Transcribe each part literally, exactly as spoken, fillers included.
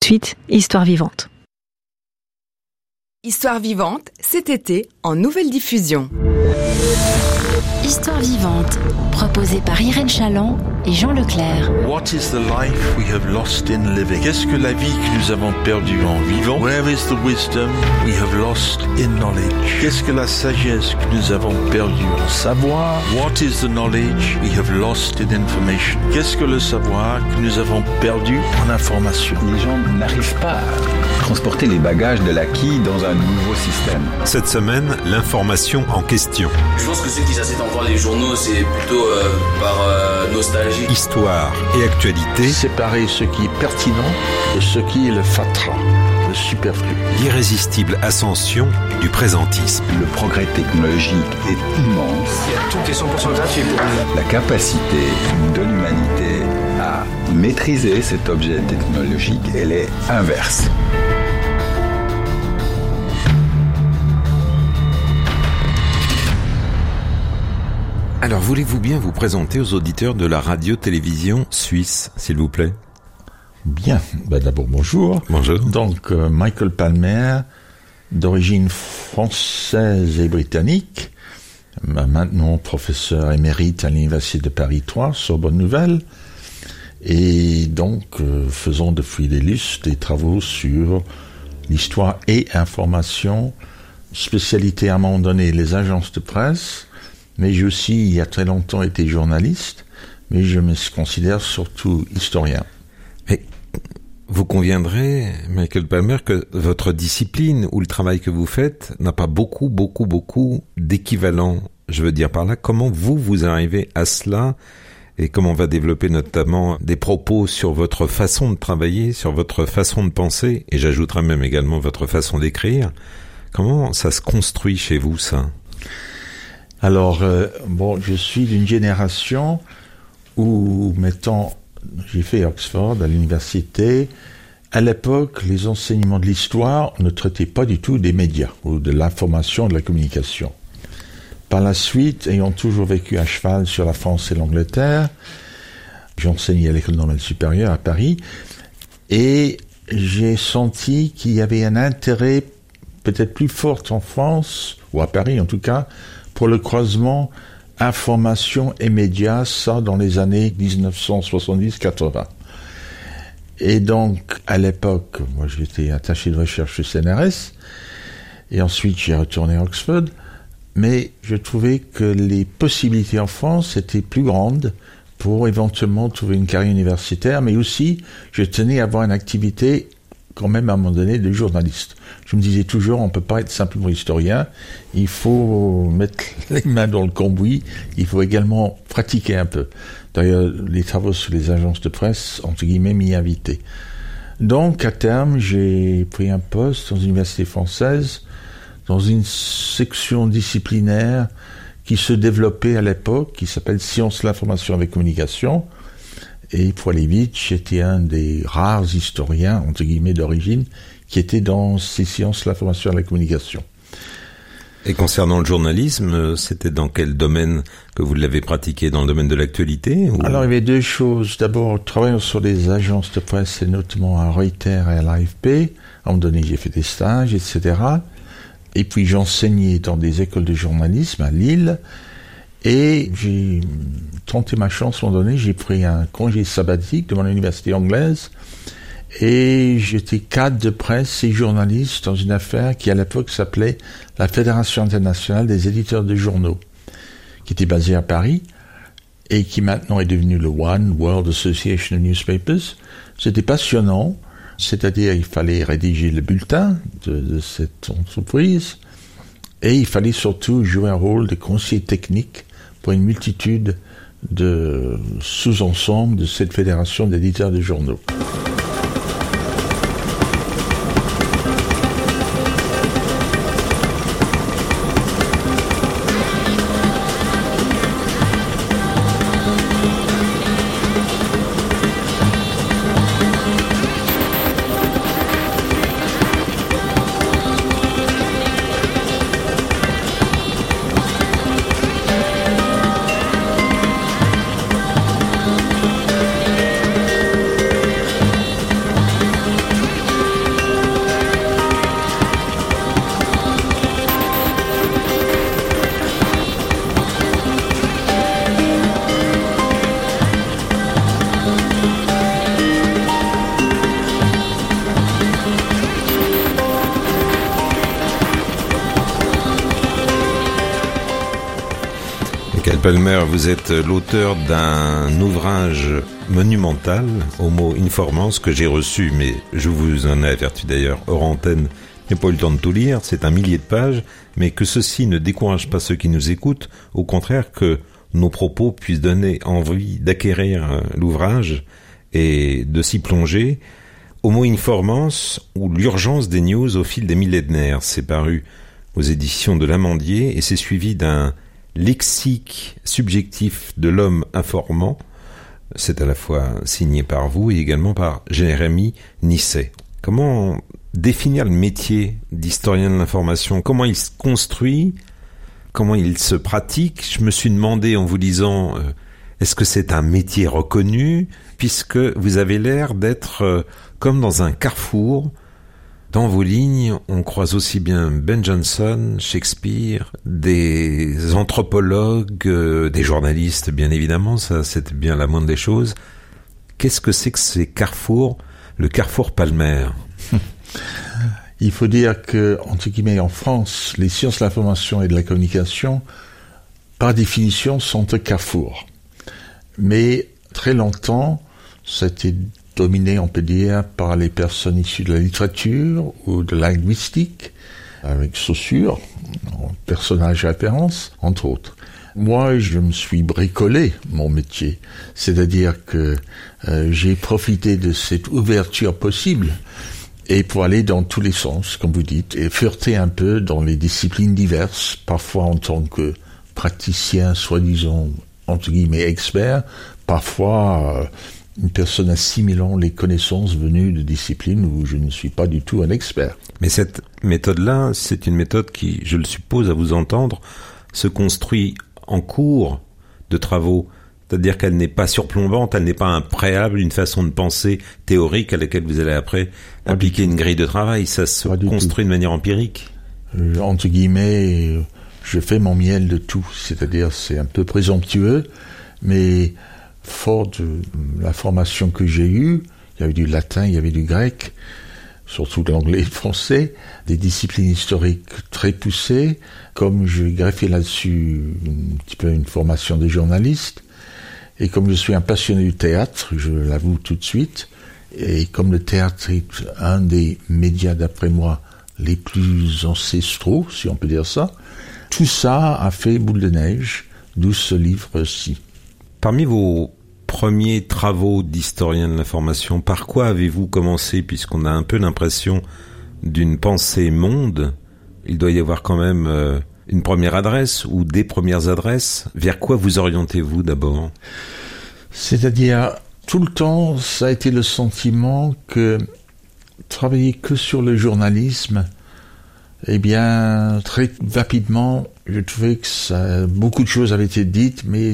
suite, Histoire vivante. Histoire vivante, cet été, en nouvelle diffusion. Histoire vivante, proposée par Irène Chaland et Jean Leclerc. What is the life we have lost in living? Qu'est-ce que la vie que nous avons perdue en vivant? Where is the wisdom we have lost in knowledge? Qu'est-ce que la sagesse que nous avons perdue en savoir? What is the knowledge we have lost in information? Qu'est-ce que le savoir que nous avons perdu en information? Les gens n'arrivent pas à transporter les bagages de l'acquis dans un nouveau système. Cette semaine, l'information en question. Je pense que ceux qui s'assiedent encore les journaux, c'est plutôt euh, par euh, nostalgie. Histoire et actualité. Séparer ce qui est pertinent de ce qui est le fatras, le superflu. L'irrésistible ascension du présentisme. Le progrès technologique est immense. Tout est cent pour cent gratuit pour nous. La capacité de l'humanité à maîtriser cet objet technologique, elle est inverse. Alors, voulez-vous bien vous présenter aux auditeurs de la radio-télévision suisse, s'il vous plaît? Bien. Ben d'abord, bonjour. Bonjour. Donc, euh, Michael Palmer, d'origine française et britannique, maintenant professeur émérite à l'Université de Paris trois, Sorbonne Nouvelle, et donc euh, faisant depuis des lustres des travaux sur l'histoire et information, spécialité à un moment donné les agences de presse, mais j'ai aussi, il y a très longtemps, été journaliste, mais je me considère surtout historien. Mais vous conviendrez, Michael Palmer, que votre discipline ou le travail que vous faites n'a pas beaucoup, beaucoup, beaucoup d'équivalent. Je veux dire par là, comment vous, vous arrivez à cela et comment on va développer notamment des propos sur votre façon de travailler, sur votre façon de penser, et j'ajouterai même également votre façon d'écrire. Comment ça se construit chez vous, ça ? Alors, euh, bon, je suis d'une génération où, mettons, j'ai fait Oxford à l'université. À l'époque, les enseignements de l'histoire ne traitaient pas du tout des médias ou de l'information, de la communication. Par la suite, ayant toujours vécu à cheval sur la France et l'Angleterre, j'ai enseigné à l'École normale supérieure à Paris et j'ai senti qu'il y avait un intérêt peut-être plus fort en France, ou à Paris en tout cas, pour le croisement information et médias, ça dans les années dix-neuf cent soixante-dix quatre-vingts. Et donc, à l'époque, moi j'étais attaché de recherche au C N R S, et ensuite j'ai retourné à Oxford, mais je trouvais que les possibilités en France étaient plus grandes pour éventuellement trouver une carrière universitaire, mais aussi je tenais à avoir une activité quand même à un moment donné de journaliste. Je me disais toujours, on ne peut pas être simplement historien, il faut mettre les mains dans le cambouis, il faut également pratiquer un peu. D'ailleurs, les travaux sur les agences de presse, entre guillemets, m'y invitaient. Donc, à terme, j'ai pris un poste dans une université française, dans une section disciplinaire qui se développait à l'époque, qui s'appelle Sciences, l'information avec communication. Et pour aller vite, j'étais un des rares historiens, entre guillemets, d'origine, qui était dans ces sciences, l'information et la communication. Et concernant le journalisme, c'était dans quel domaine que vous l'avez pratiqué? Dans le domaine de l'actualité ou... Alors, il y avait deux choses. D'abord, travaillant sur des agences de presse, et notamment à Reuters et à l'A F P. À un moment donné, j'ai fait des stages, et cetera. Et puis, j'enseignais dans des écoles de journalisme à Lille. Et j'ai tenté ma chance à un moment donné, j'ai pris un congé sabbatique devant l'université anglaise et j'étais cadre de presse et journaliste dans une affaire qui à l'époque s'appelait la Fédération internationale des éditeurs de journaux, qui était basée à Paris et qui maintenant est devenue le One World Association of Newspapers. C'était passionnant, c'est-à-dire il fallait rédiger le bulletin de, de cette entreprise et il fallait surtout jouer un rôle de conseiller technique pour une multitude de sous-ensembles de cette fédération d'éditeurs de journaux. Palmer, vous êtes l'auteur d'un ouvrage monumental, Homo Informans, que j'ai reçu, mais je vous en ai averti d'ailleurs hors antenne, je n'ai pas eu le temps de tout lire, c'est un millier de pages, mais que ceci ne décourage pas ceux qui nous écoutent, au contraire que nos propos puissent donner envie d'acquérir l'ouvrage et de s'y plonger. Homo Informans, ou l'urgence des news au fil des millénaires, c'est paru aux éditions de l'Amandier et c'est suivi d'un lexique subjectif de l'homme informant. C'est à la fois signé par vous et également par Jérémy Nisset. Comment définir le métier d'historien de l'information? Comment il se construit? Comment il se pratique? Je me suis demandé en vous lisant, euh, est-ce que c'est un métier reconnu? Puisque vous avez l'air d'être euh, comme dans un carrefour. Dans vos lignes, on croise aussi bien Ben Jonson, Shakespeare, des anthropologues, euh, des journalistes, bien évidemment, ça c'est bien la moindre des choses. Qu'est-ce que c'est que ces carrefours, le carrefour Palmer? Il faut dire que, entre guillemets, en France, les sciences de l'information et de la communication, par définition, sont un carrefour. Mais très longtemps, ça a été dominé, on peut dire, par les personnes issues de la littérature ou de la linguistique, avec Saussure, personnage référence, entre autres. Moi, je me suis bricolé mon métier, c'est-à-dire que euh, j'ai profité de cette ouverture possible et pour aller dans tous les sens, comme vous dites, et fureter un peu dans les disciplines diverses, parfois en tant que praticien, soi-disant, entre guillemets, expert, parfois... Euh, une personne assimilant les connaissances venues de disciplines où je ne suis pas du tout un expert. Mais cette méthode-là, c'est une méthode qui, je le suppose, à vous entendre, se construit en cours de travaux. C'est-à-dire qu'elle n'est pas surplombante, elle n'est pas un préalable, une façon de penser théorique à laquelle vous allez après pas appliquer une grille de travail. Ça se pas construit de manière empirique. Euh, entre guillemets, je fais mon miel de tout. C'est-à-dire, c'est un peu présomptueux, mais... fort de la formation que j'ai eue, il y avait du latin, il y avait du grec, surtout de l'anglais et le français, des disciplines historiques très poussées, comme j'ai greffé là-dessus un petit peu une formation de journaliste, et comme je suis un passionné du théâtre, je l'avoue tout de suite, et comme le théâtre est un des médias, d'après moi, les plus ancestraux, si on peut dire ça, tout ça a fait boule de neige, d'où ce livre-ci. Parmi vos premiers travaux d'historien de l'information, par quoi avez-vous commencé, puisqu'on a un peu l'impression d'une pensée monde? Il doit y avoir quand même euh, une première adresse ou des premières adresses. Vers quoi vous orientez-vous d'abord? C'est-à-dire, tout le temps, ça a été le sentiment que travailler que sur le journalisme, eh bien, très rapidement, je trouvais que ça, beaucoup de choses avaient été dites, mais...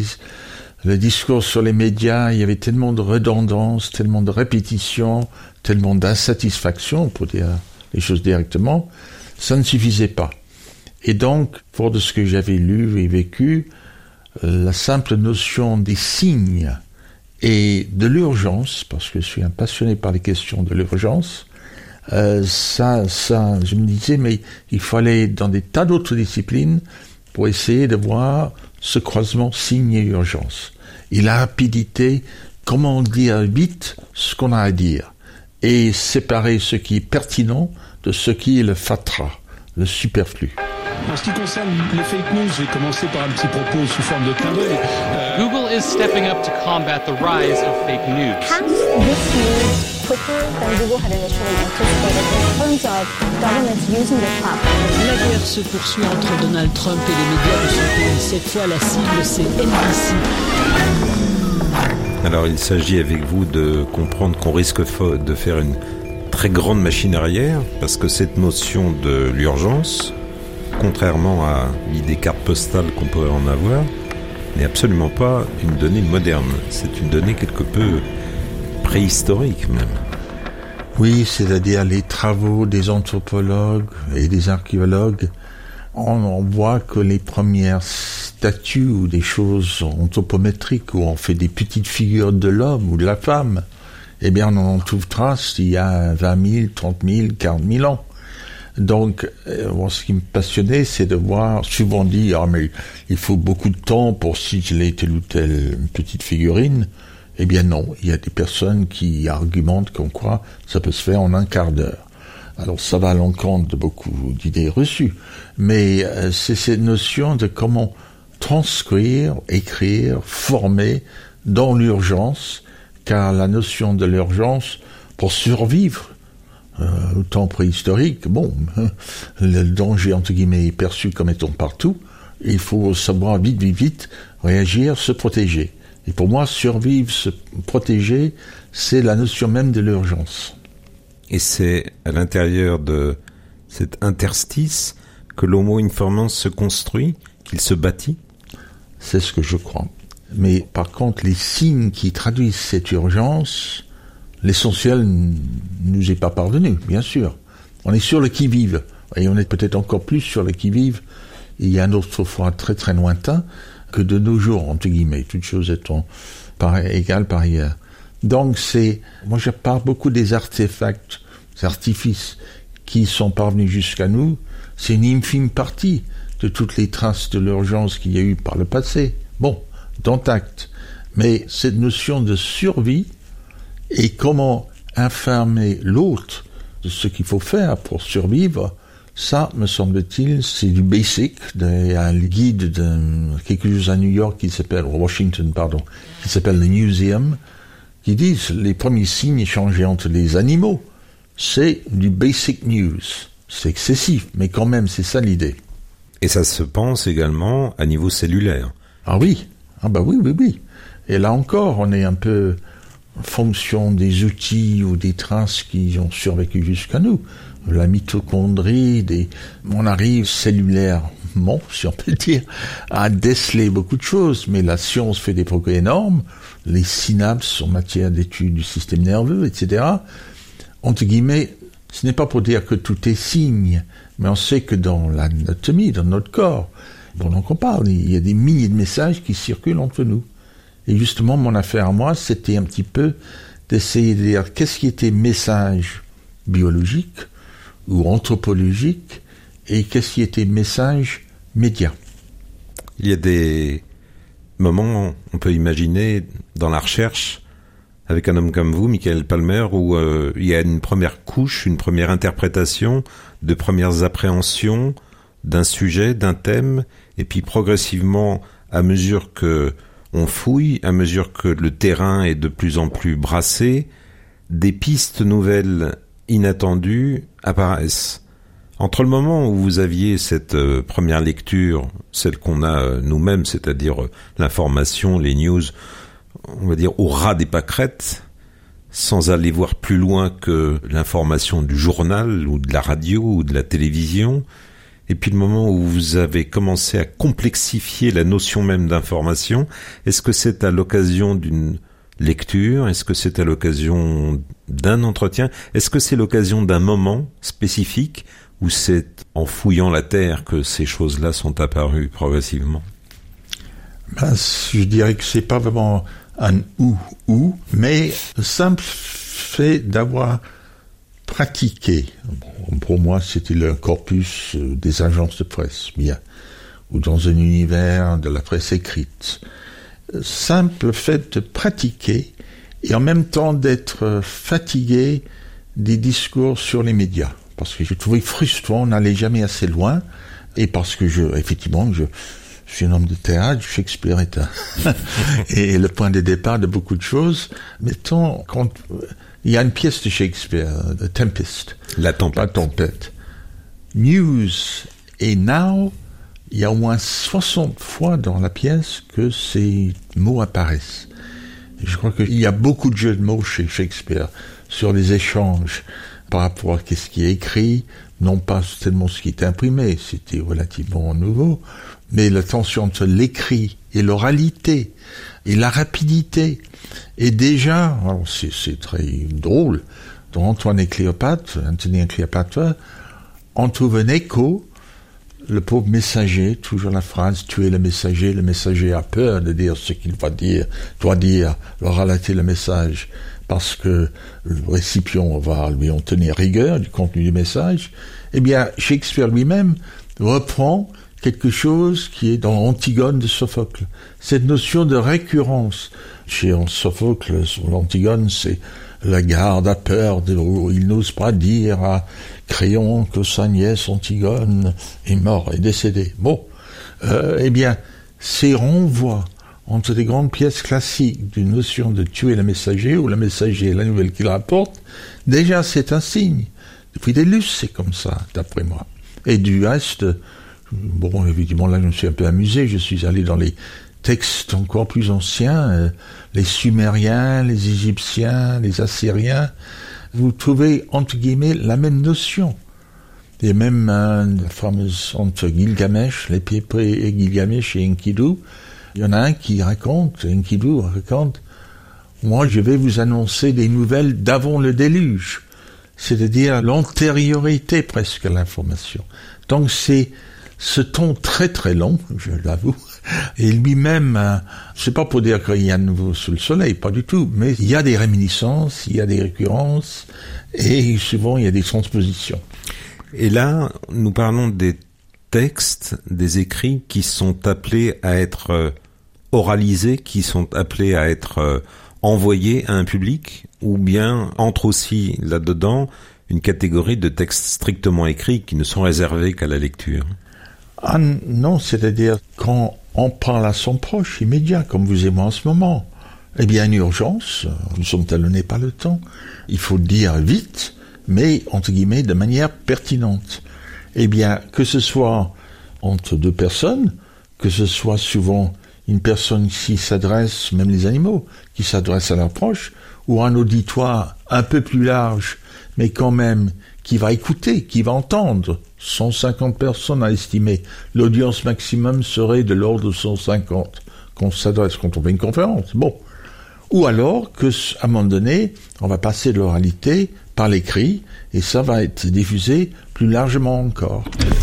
le discours sur les médias, il y avait tellement de redondance, tellement de répétition, tellement d'insatisfaction, pour dire les choses directement, ça ne suffisait pas. Et donc, fort de ce que j'avais lu et vécu, la simple notion des signes et de l'urgence, parce que je suis un passionné par les questions de l'urgence, euh, ça, ça, je me disais, mais il fallait dans des tas d'autres disciplines pour essayer de voir ce croisement signe et urgence. Et la rapidité, comment dire vite ce qu'on a à dire, et séparer ce qui est pertinent de ce qui est le fatras, le superflu. En ce qui concerne les fake news, je vais commencer par un petit propos sous forme de clin d'œil. Euh... Google is stepping up to combat the rise of fake news. Hacks this news quicker than Google had initially anticipated in terms of governments using the platform. La guerre se poursuit entre Donald Trump et les médias de son pays. Cette fois, la cible, c'est N B C. Alors, il s'agit avec vous de comprendre qu'on risque de faire une très grande machine arrière, parce que cette notion de l'urgence, contrairement à l'idée carte postale qu'on pourrait en avoir, n'est absolument pas une donnée moderne. C'est une donnée quelque peu préhistorique même. Oui, c'est-à-dire les travaux des anthropologues et des archéologues, on, on voit que les premières statues ou des choses anthropométriques où on fait des petites figures de l'homme ou de la femme, eh bien on en trouve trace il y a vingt mille, trente mille, quarante mille ans. Donc, euh, bon, ce qui me passionnait, c'est de voir, souvent dit, ah, mais il faut beaucoup de temps pour signer telle ou telle petite figurine. Eh bien non, il y a des personnes qui argumentent comme quoi ça peut se faire en un quart d'heure. Alors ça va à l'encontre de beaucoup d'idées reçues, mais euh, c'est cette notion de comment transcrire, écrire, former dans l'urgence, car la notion de l'urgence, pour survivre, euh, au temps préhistorique, bon, le danger entre guillemets est perçu comme étant partout, il faut savoir vite, vite, vite réagir, se protéger. Et pour moi, survivre, se protéger, c'est la notion même de l'urgence. Et c'est à l'intérieur de cet interstice que l'homo informans se construit, qu'il se bâtit? C'est ce que je crois. Mais par contre, les signes qui traduisent cette urgence, l'essentiel ne nous est pas parvenu, bien sûr. On est sur le qui-vive, et on est peut-être encore plus sur le qui-vive il y a un autre fois très très lointain que de nos jours, entre guillemets, toutes choses étant pareil, égales par ailleurs. Donc c'est, moi je parle beaucoup des artefacts, des artifices qui sont parvenus jusqu'à nous, c'est une infime partie de toutes les traces de l'urgence qu'il y a eu par le passé. Bon, dans tact. Mais cette notion de survie et comment informer l'autre de ce qu'il faut faire pour survivre, ça, me semble-t-il, c'est du basic. Il y a un guide de quelque chose à New York qui s'appelle, Washington, pardon, qui s'appelle The Museum, qui dit les premiers signes échangés entre les animaux, c'est du basic news. C'est excessif, mais quand même, c'est ça l'idée. Et ça se pense également à niveau cellulaire. Ah oui, ah bah oui, oui, oui. Et là encore, on est un peu en fonction des outils ou des traces qui ont survécu jusqu'à nous. La mitochondrie, des... on arrive cellulairement, si on peut dire, à déceler beaucoup de choses, mais la science fait des progrès énormes, les synapses en matière d'études du système nerveux, et cetera. Entre guillemets, ce n'est pas pour dire que tout est signe, mais on sait que dans l'anatomie, dans notre corps, pendant qu'on parle, il y a des milliers de messages qui circulent entre nous. Et justement, mon affaire à moi, c'était un petit peu d'essayer de dire qu'est-ce qui était message biologique ou anthropologique et qu'est-ce qui était message média. Il y a des moments, on peut imaginer, dans la recherche, avec un homme comme vous, Michael Palmer, où euh, il y a une première couche, une première interprétation, de premières appréhensions d'un sujet, d'un thème, et puis progressivement, à mesure que on fouille, à mesure que le terrain est de plus en plus brassé, des pistes nouvelles inattendues apparaissent. Entre le moment où vous aviez cette euh, première lecture, celle qu'on a euh, nous-mêmes, c'est-à-dire euh, l'information, les news, on va dire au ras des pâquerettes, sans aller voir plus loin que l'information du journal ou de la radio ou de la télévision, et puis le moment où vous avez commencé à complexifier la notion même d'information, est-ce que c'est à l'occasion d'une lecture? Est-ce que c'est à l'occasion d'un entretien? Est-ce que c'est l'occasion d'un moment spécifique ou c'est en fouillant la terre que ces choses-là sont apparues progressivement? Ben, je dirais que c'est pas vraiment un ou ou, mais le simple fait d'avoir pratiqué. Bon, pour moi, c'était le corpus des agences de presse, bien, ou dans un univers de la presse écrite. Simple fait de pratiquer et en même temps d'être fatigué des discours sur les médias. Parce que je trouvais frustrant, on n'allait jamais assez loin, et parce que je, effectivement, je, je suis un homme de théâtre, Shakespeare est un, et le point de départ de beaucoup de choses. Mettons, quand, il y a une pièce de Shakespeare, The Tempest. La tempête. La tempête. News et now, il y a au moins soixante fois dans la pièce que ces mots apparaissent. Et je crois qu'il y a beaucoup de jeux de mots chez Shakespeare sur les échanges par rapport à ce qui est écrit, non pas tellement ce qui est imprimé, c'était relativement nouveau, mais la tension entre l'écrit et l'oralité et la rapidité. Et déjà, alors c'est, c'est très drôle, dans Antoine et Cléopâtre, Antony et Cléopâtre, on trouve un écho, le pauvre messager, toujours la phrase « tu es le messager », le messager a peur de dire ce qu'il va dire, doit dire, leur relater le message. parce que le récipient va lui en tenir rigueur du contenu du message, eh bien, Shakespeare lui-même reprend quelque chose qui est dans l'Antigone de Sophocle. Cette notion de récurrence. Chez Sophocle, sur l'Antigone, c'est la garde a peur, de, il n'ose pas dire à Créon que sa nièce Antigone est morte, est décédée. Bon, euh, eh bien, ces renvois entre des grandes pièces classiques d'une notion de tuer le messager, ou le messager est la nouvelle qu'il rapporte, déjà c'est un signe. Depuis des lustres, c'est comme ça, d'après moi. Et du reste, bon, évidemment, là je me suis un peu amusé, je suis allé dans les textes encore plus anciens, euh, les Sumériens, les Égyptiens, les Assyriens, vous trouvez, entre guillemets, la même notion. Et même euh, la fameuse entre Gilgamesh, l'épée et Gilgamesh et Enkidu, il y en a un qui raconte, Enkidu raconte, moi je vais vous annoncer des nouvelles d'avant le déluge, c'est-à-dire l'antériorité presque à l'information. Donc c'est ce ton très très long, je l'avoue, et lui-même, euh, c'est pas pour dire qu'il y a un nouveau sous le soleil, pas du tout, mais il y a des réminiscences, il y a des récurrences, et souvent il y a des transpositions. Et là, nous parlons des textes, des écrits qui sont appelés à être euh, oralisés, qui sont appelés à être euh, envoyés à un public, ou bien entre aussi là-dedans une catégorie de textes strictement écrits qui ne sont réservés qu'à la lecture. Ah non, c'est-à-dire quand on parle à son proche immédiat, comme vous et moi en ce moment, eh bien, une urgence, nous sommes talonnés par le temps, il faut dire vite, mais, entre guillemets, de manière pertinente. Eh bien, que ce soit entre deux personnes, que ce soit souvent une personne qui s'adresse, même les animaux, qui s'adresse à leurs proches, ou un auditoire un peu plus large, mais quand même qui va écouter, qui va entendre. cent cinquante personnes à estimer. L'audience maximum serait de l'ordre de cent cinquante qu'on s'adresse quand on fait une conférence. Bon. Ou alors que, à un moment donné, on va passer de l'oralité par l'écrit, et ça va être diffusé plus largement encore.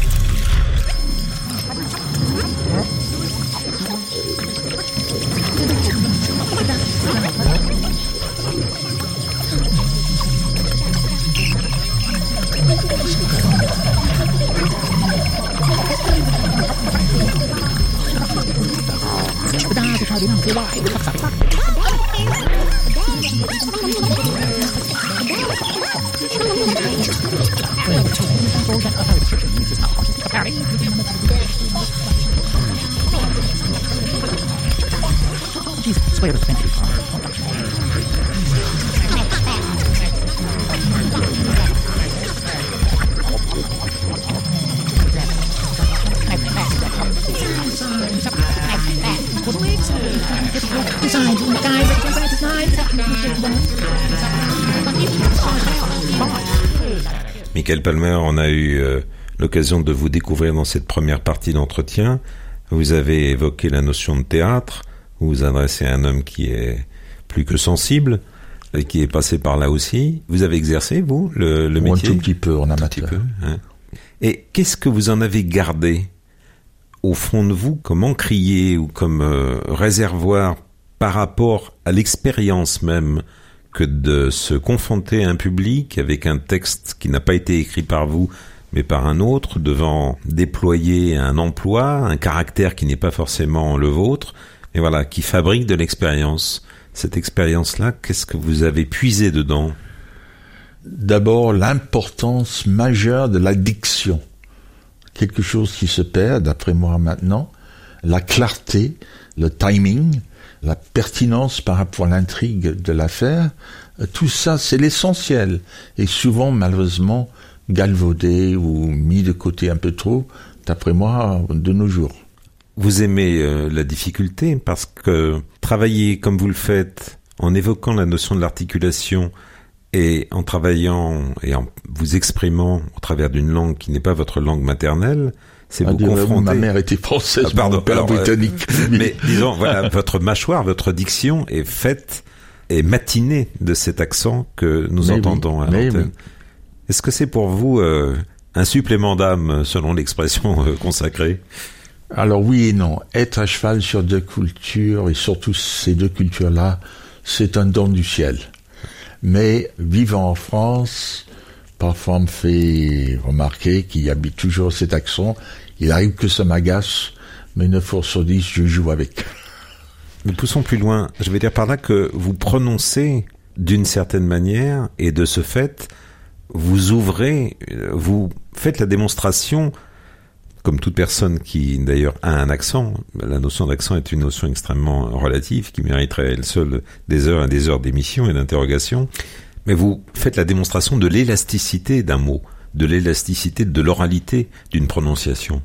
Michael Palmer, on a eu euh, l'occasion de vous découvrir dans cette première partie d'entretien. Vous avez évoqué la notion de théâtre. Vous vous adressez à un homme qui est plus que sensible et qui est passé par là aussi. Vous avez exercé, vous, le, le métier ? Un tout petit peu en amateur. Peu, hein. Et qu'est-ce que vous en avez gardé au fond de vous comme encrier ou comme euh, réservoir par rapport à l'expérience même que de se confronter à un public avec un texte qui n'a pas été écrit par vous, mais par un autre, devant déployer un emploi, un caractère qui n'est pas forcément le vôtre, et voilà, qui fabrique de l'expérience. Cette expérience-là, qu'est-ce que vous avez puisé dedans ? D'abord, l'importance majeure de la diction. Quelque chose qui se perd, d'après moi maintenant, la clarté, le timing, la pertinence par rapport à l'intrigue de l'affaire, tout ça, c'est l'essentiel. Et souvent, malheureusement, galvaudé ou mis de côté un peu trop, d'après moi, de nos jours. Vous aimez euh, la difficulté parce que travailler comme vous le faites, en évoquant la notion de l'articulation et en travaillant et en vous exprimant au travers d'une langue qui n'est pas votre langue maternelle, c'est vous confronter. Ma mère était française, ah, pardon, mon père alors, britannique. Euh, mais disons, voilà, votre mâchoire, votre diction est faite et matinée de cet accent que nous mais entendons oui, à l'antenne. Oui. Est-ce que c'est pour vous euh, un supplément d'âme, selon l'expression euh, consacrée ? Alors oui et non. Être à cheval sur deux cultures, et surtout ces deux cultures-là, c'est un don du ciel. Mais vivant en France, parfois on me fait remarquer qu'il y a toujours cet accent. Il arrive que ça m'agace, mais neuf fois sur dix, je joue avec. Mais poussons plus loin. Je vais dire par là que vous prononcez d'une certaine manière, et de ce fait, vous ouvrez, vous faites la démonstration, comme toute personne qui d'ailleurs a un accent. La notion d'accent est une notion extrêmement relative, qui mériterait elle seule des heures et des heures d'émission et d'interrogation. Mais vous faites la démonstration de l'élasticité d'un mot, de l'élasticité de l'oralité d'une prononciation.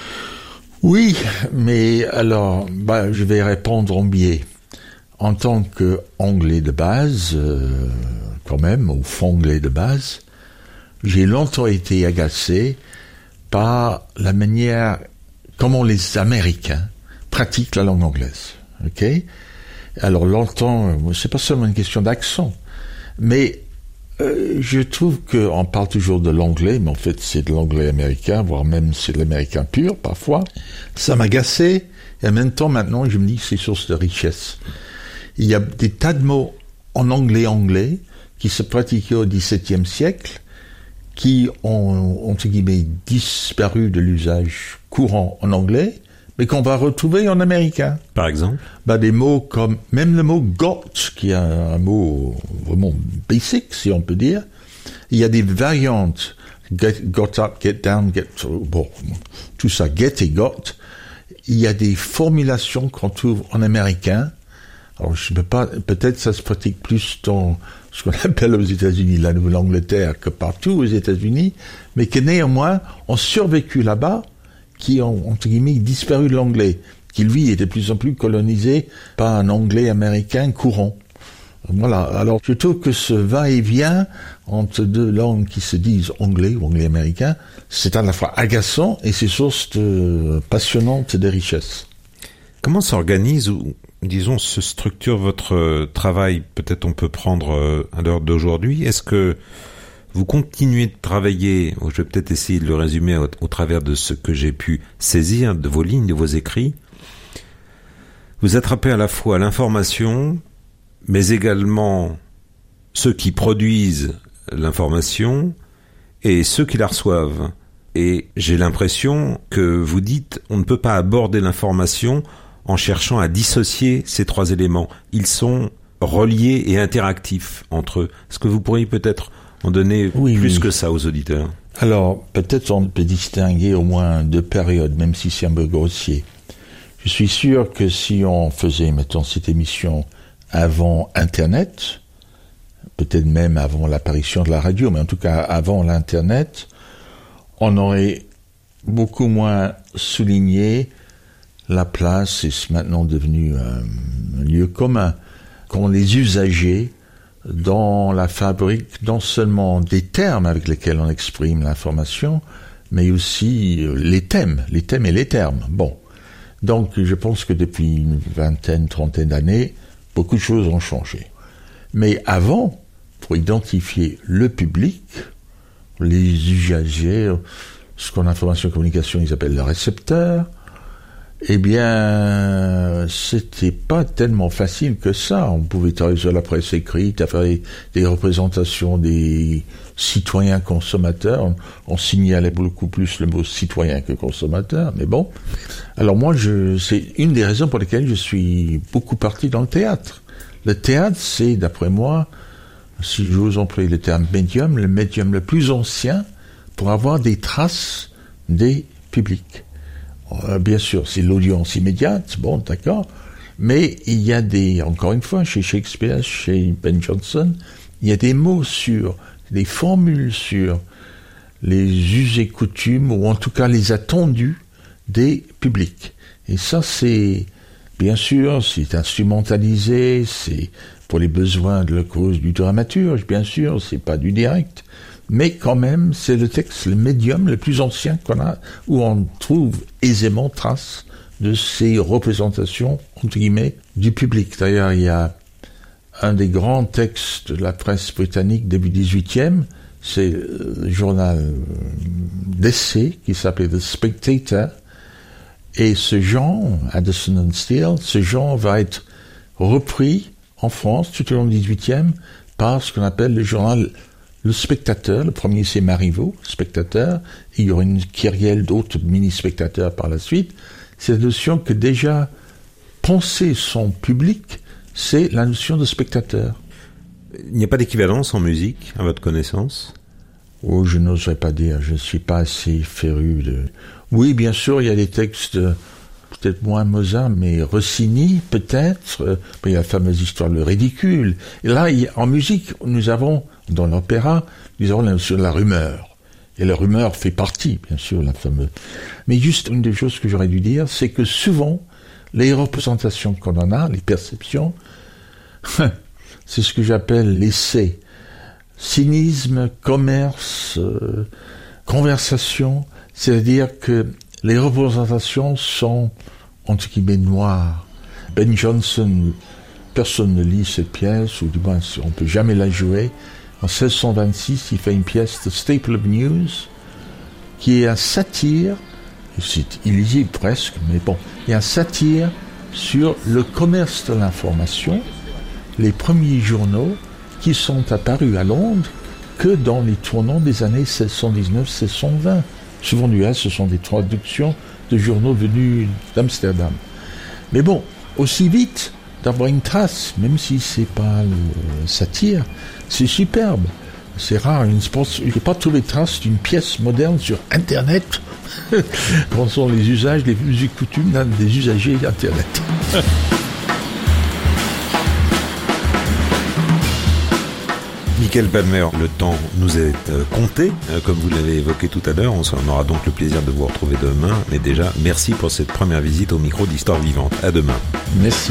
Oui, mais alors, bah, je vais répondre en biais. En tant qu'anglais de base, euh, quand même, ou franglais de base, j'ai longtemps été agacé par la manière comment les Américains pratiquent la langue anglaise. Ok ? Alors longtemps, c'est pas seulement une question d'accent, mais euh, je trouve qu'on parle toujours de l'anglais, mais en fait c'est de l'anglais américain, voire même c'est de l'américain pur parfois. Ça m'agaçait, et en même temps maintenant je me dis que c'est source de richesse. Il y a des tas de mots en anglais anglais qui se pratiquaient au dix-septième siècle, qui ont, entre guillemets, disparu de l'usage courant en anglais, mais qu'on va retrouver en américain. Par exemple? Bah, des mots comme, même le mot got, qui est un, un mot vraiment basic, si on peut dire. Il y a des variantes. Get, got up, get down, get, bon, tout ça, get et got. Il y a des formulations qu'on trouve en américain. Alors, je ne peux pas, peut-être ça se pratique plus dans ce qu'on appelle aux États-Unis, la Nouvelle-Angleterre, que partout aux États-Unis, mais qui néanmoins ont survécu là-bas, qui ont, entre guillemets, disparu de l'anglais, qui lui est de plus en plus colonisé par un anglais américain courant. Voilà. Alors, je trouve que ce va-et-vient entre deux langues qui se disent anglais ou anglais américain, c'est à la fois agaçant et c'est source de, passionnante de richesse. Comment s'organise ou, disons, se structure votre travail? Peut-être on peut prendre à l'heure d'aujourd'hui. Est-ce que vous continuez de travailler, je vais peut-être essayer de le résumer au, au travers de ce que j'ai pu saisir de vos lignes, de vos écrits. Vous attrapez à la fois l'information, mais également ceux qui produisent l'information et ceux qui la reçoivent. Et j'ai l'impression que vous dites, on ne peut pas aborder l'information en cherchant à dissocier ces trois éléments. Ils sont reliés et interactifs entre eux. Est-ce que vous pourriez peut-être en donner oui, plus oui. que ça aux auditeurs? Alors, peut-être on peut distinguer au moins deux périodes, même si c'est un peu grossier. Je suis sûr que si on faisait, mettons, cette émission avant Internet, peut-être même avant l'apparition de la radio, mais en tout cas avant l'Internet, on aurait beaucoup moins souligné la place, et c'est maintenant devenu un lieu commun, qu'ont les usagers dans la fabrique non seulement des termes avec lesquels on exprime l'information, mais aussi les thèmes, les thèmes et les termes. Bon, donc je pense que depuis une vingtaine, trentaine d'années, beaucoup de choses ont changé. Mais avant, pour identifier le public, les usagers, ce qu'en information et communication ils appellent le récepteur, eh bien, c'était pas tellement facile que ça. On pouvait travailler sur la presse écrite, à faire des, des représentations des citoyens consommateurs. On, on signalait beaucoup plus le mot citoyen que consommateur, mais bon. Alors moi, je, c'est une des raisons pour lesquelles je suis beaucoup parti dans le théâtre. Le théâtre, c'est, d'après moi, si j'ose employer le terme médium, le médium le plus ancien pour avoir des traces des publics. Euh, bien sûr, c'est l'audience immédiate, bon, d'accord, mais il y a des, encore une fois, chez Shakespeare, chez Ben Jonson, il y a des mots sur, des formules sur les us et coutumes, ou en tout cas les attendus des publics. Et ça, c'est, bien sûr, c'est instrumentalisé, c'est pour les besoins de la cause du dramaturge, bien sûr, c'est pas du direct. Mais quand même, c'est le texte, le médium le plus ancien qu'on a, où on trouve aisément trace de ces représentations, entre guillemets, du public. D'ailleurs, il y a un des grands textes de la presse britannique début dix-huitième, c'est le journal d'essai qui s'appelait The Spectator, et ce genre, Addison and Steele, ce genre va être repris en France tout au long du dix-huitième par ce qu'on appelle le journal Le Spectateur. Le premier, c'est Marivaux, Spectateur, et il y aura une kyrielle d'autres mini-spectateurs par la suite. C'est la notion que déjà, penser son public, c'est la notion de spectateur. Il n'y a pas d'équivalence en musique, à votre connaissance ? Oh, je n'oserais pas dire, je ne suis pas assez féru de... Oui, bien sûr, il y a des textes, peut-être moins Mozart, mais Rossini, peut-être. Il y a la fameuse histoire Le Ridicule. Et là, il y a, en musique, nous avons, dans l'opéra, nous avons la notion de la rumeur. Et la rumeur fait partie, bien sûr, la fameuse. Mais juste une des choses que j'aurais dû dire, c'est que souvent, les représentations qu'on en a, les perceptions, c'est ce que j'appelle l'essai. Cynisme, commerce, euh, conversation, c'est-à-dire que les représentations sont, entre guillemets, noires. Ben Jonson, personne ne lit cette pièce, ou du moins on ne peut jamais la jouer. En seize cent vingt-six, il fait une pièce de Staple of News, qui est un satire, c'est illisible presque, mais bon, il y a un satire sur le commerce de l'information, les premiers journaux qui sont apparus à Londres que dans les tournants des années seize cent dix-neuf seize cent vingt. Souvent du reste, ce sont des traductions de journaux venus d'Amsterdam. Mais bon, aussi vite d'avoir une trace, même si c'est pas le satire, c'est superbe. C'est rare, je n'ai pas trouvé trace d'une pièce moderne sur Internet. Quels sont les usages, les us et coutumes des usagers d'Internet. Michael Palmer, le temps nous est euh, compté, euh, comme vous l'avez évoqué tout à l'heure. On, on aura donc le plaisir de vous retrouver demain. Mais déjà, merci pour cette première visite au micro d'Histoire Vivante. À demain. Merci.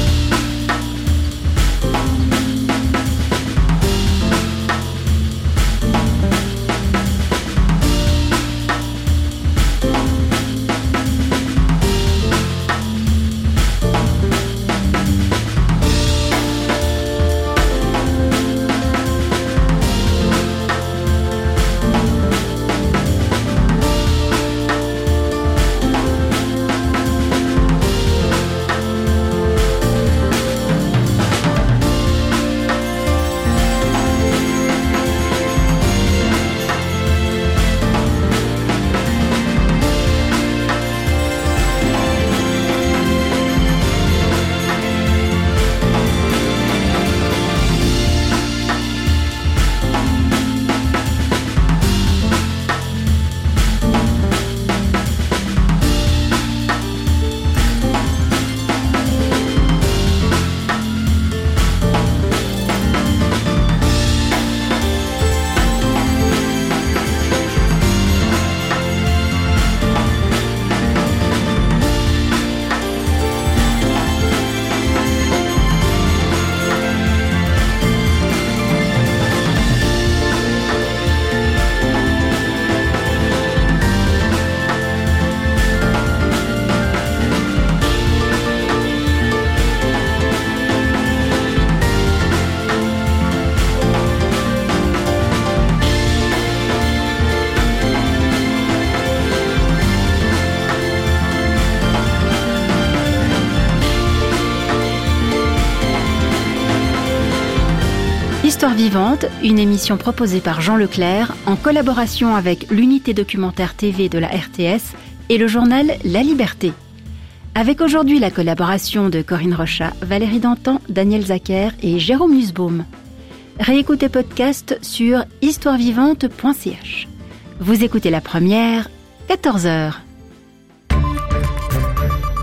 Histoire vivante, une émission proposée par Jean Leclerc en collaboration avec l'unité documentaire T V de la R T S et le journal La Liberté. Avec aujourd'hui la collaboration de Corinne Rochat, Valérie Dantan, Daniel Zacher et Jérôme Nussbaum. Réécoutez podcast sur histoire vivante point c h. Vous écoutez la première, quatorze heures.